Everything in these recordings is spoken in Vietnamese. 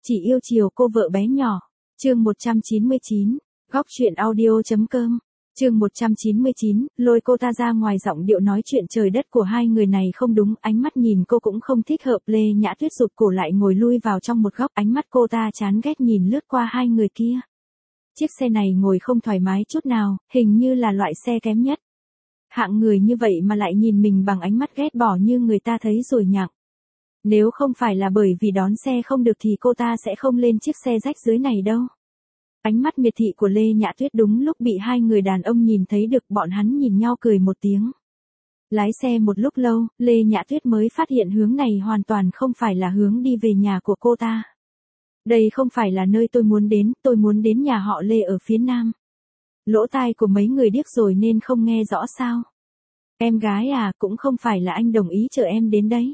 Chỉ yêu chiều cô vợ bé nhỏ. Chương 199. Góc truyện audio.com. Chương 199, lôi cô ta ra ngoài, giọng điệu nói chuyện trời đất của hai người này không đúng, ánh mắt nhìn cô cũng không thích hợp. Lê Nhã Tuyết rụt cổ lại ngồi lui vào trong một góc, ánh mắt cô ta chán ghét nhìn lướt qua hai người kia. Chiếc xe này ngồi không thoải mái chút nào, hình như là loại xe kém nhất. Hạng người như vậy mà lại nhìn mình bằng ánh mắt ghét bỏ như người ta thấy rồi nhặng. Nếu không phải là bởi vì đón xe không được thì cô ta sẽ không lên chiếc xe rách dưới này đâu. Ánh mắt miệt thị của Lê Nhã Tuyết đúng lúc bị hai người đàn ông nhìn thấy được, bọn hắn nhìn nhau cười một tiếng. Lái xe một lúc lâu, Lê Nhã Tuyết mới phát hiện hướng này hoàn toàn không phải là hướng đi về nhà của cô ta. Đây không phải là nơi tôi muốn đến nhà họ Lê ở phía nam. Lỗ tai của mấy người điếc rồi nên không nghe rõ sao. Em gái à, cũng không phải là anh đồng ý chở em đến đấy.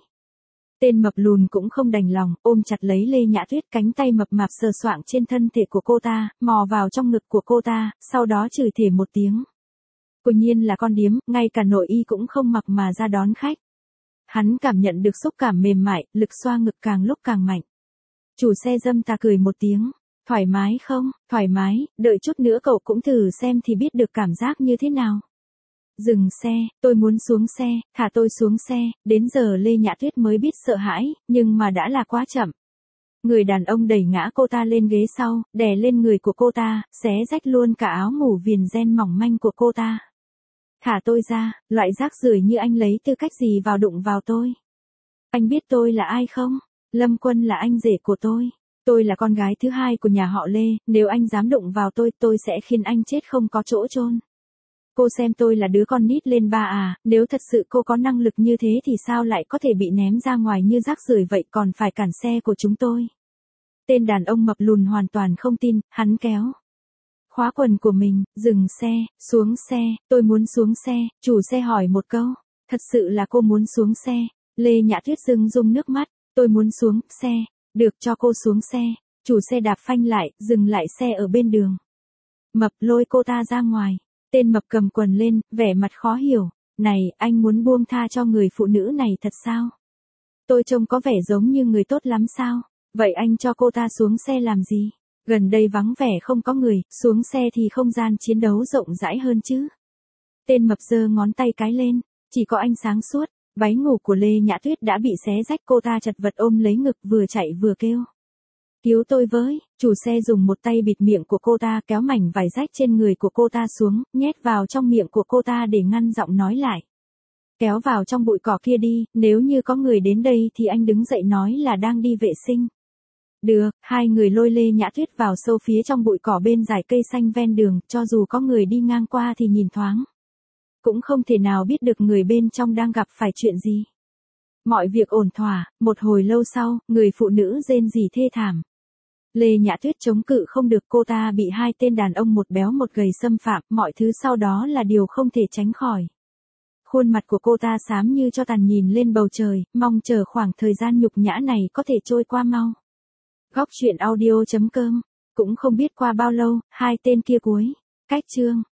Tên mập lùn cũng không đành lòng, ôm chặt lấy Lê Nhã Tuyết, cánh tay mập mạp sờ soạng trên thân thể của cô ta, mò vào trong ngực của cô ta, sau đó chửi thề một tiếng. Quả nhiên là con điếm, ngay cả nội y cũng không mặc mà ra đón khách. Hắn cảm nhận được xúc cảm mềm mại, lực xoa ngực càng lúc càng mạnh. Chủ xe dâm ta cười một tiếng. Thoải mái không? Thoải mái, đợi chút nữa cậu cũng thử xem thì biết được cảm giác như thế nào. Dừng xe, tôi muốn xuống xe, thả tôi xuống xe. Đến giờ Lê Nhã Tuyết mới biết sợ hãi, nhưng mà đã là quá chậm. Người đàn ông đẩy ngã cô ta lên ghế sau, đè lên người của cô ta, xé rách luôn cả áo ngủ viền ren mỏng manh của cô ta. Thả tôi ra, loại rác rưởi như anh lấy tư cách gì vào đụng vào tôi? Anh biết tôi là ai không? Lâm Quân là anh rể của tôi. Tôi là con gái thứ hai của nhà họ Lê, nếu anh dám đụng vào tôi sẽ khiến anh chết không có chỗ chôn. Cô xem tôi là đứa con nít lên ba à, nếu thật sự cô có năng lực như thế thì sao lại có thể bị ném ra ngoài như rác rưởi vậy, còn phải cản xe của chúng tôi. Tên đàn ông mập lùn hoàn toàn không tin, hắn kéo khóa quần của mình, dừng xe, xuống xe, tôi muốn xuống xe. Chủ xe hỏi một câu, thật sự là cô muốn xuống xe? Lê Nhã Tuyết rưng rưng nước mắt, tôi muốn xuống xe, được cho cô xuống xe. Chủ xe đạp phanh lại, dừng lại xe ở bên đường. Mập lôi cô ta ra ngoài. Tên mập cầm quần lên, vẻ mặt khó hiểu. Này, anh muốn buông tha cho người phụ nữ này thật sao? Tôi trông có vẻ giống như người tốt lắm sao? Vậy anh cho cô ta xuống xe làm gì? Gần đây vắng vẻ không có người, xuống xe thì không gian chiến đấu rộng rãi hơn chứ. Tên mập giơ ngón tay cái lên, chỉ có anh sáng suốt. Váy ngủ của Lê Nhã Tuyết đã bị xé rách, cô ta chật vật ôm lấy ngực, vừa chạy vừa kêu. Cứu tôi với. Chủ xe dùng một tay bịt miệng của cô ta, kéo mảnh vải rách trên người của cô ta xuống, nhét vào trong miệng của cô ta để ngăn giọng nói lại. Kéo vào trong bụi cỏ kia đi, nếu như có người đến đây thì anh đứng dậy nói là đang đi vệ sinh. Được, hai người lôi Lê Nhã Tuyết vào sâu phía trong bụi cỏ bên dải cây xanh ven đường, cho dù có người đi ngang qua thì nhìn thoáng. Cũng không thể nào biết được người bên trong đang gặp phải chuyện gì. Mọi việc ổn thỏa, một hồi lâu sau, người phụ nữ rên rỉ thê thảm. Lê Nhã Tuyết chống cự không được, cô ta bị hai tên đàn ông một béo một gầy xâm phạm, mọi thứ sau đó là điều không thể tránh khỏi. Khuôn mặt của cô ta xám như cho tàn, nhìn lên bầu trời, mong chờ khoảng thời gian nhục nhã này có thể trôi qua mau. Góc truyện audio.com. Cũng không biết qua bao lâu, hai tên kia cuối cách chương.